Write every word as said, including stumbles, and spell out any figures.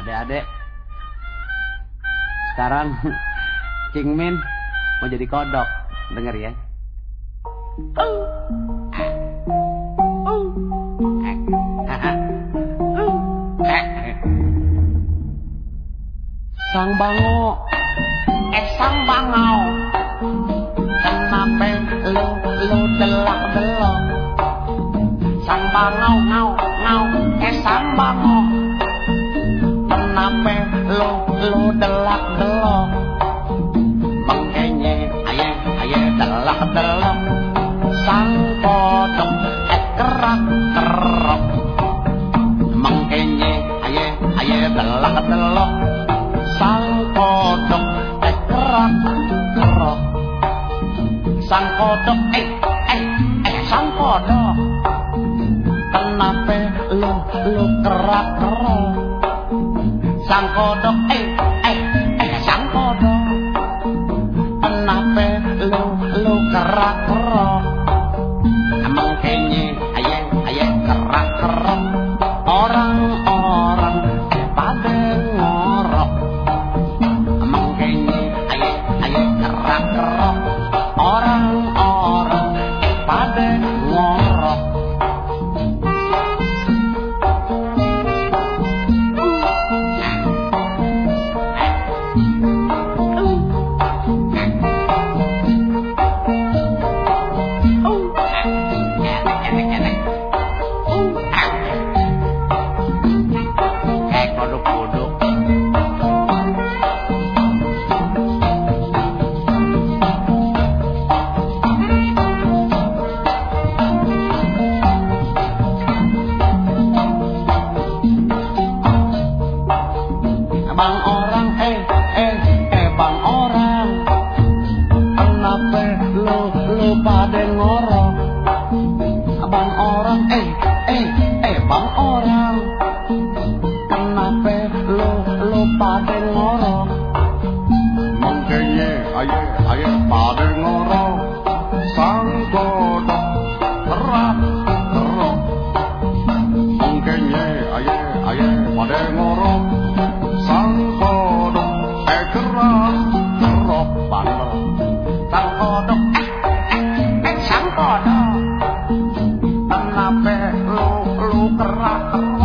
Adek-adek, sekarang King Min mau jadi kodok. Denger ya. Sang bango, eh sang bangau, kenapa lu lu delak delok? Sang bangau ngau ngau, eh sang bango, kenapa lu lu delak delok? Mengkenye aye aye delak delok, sang kodok eh kerak kerok. Mengkenye aye aye delak delok, sang kodok eh kerak kerok. Sang kodok eh eh eh sang kodok, kenapa lu lu kerak kerok? Sang kodok eh eh eh sang kodok, kenapa lu lu kerak kerok? Emang kenye aye aye kerak kerok, orang-orang pada ngorok. Emang kenye aye aye kerak kerok, orang-orang pada ngorok. Bang orang eh eh eh bang orang, kenapa lu lu pada ngorok? Bang orang eh eh eh bang orang, kenapa lu lu pada ngorok? Mengkenye aye aye pada ngorok, sang kodok kerak kerok. Mengkenye aye aye pada ngorok, sang kodok eh kerak kerok bandel. Sang kodok eh eh eh sang kodok, kenapa lu lu kerak kerok?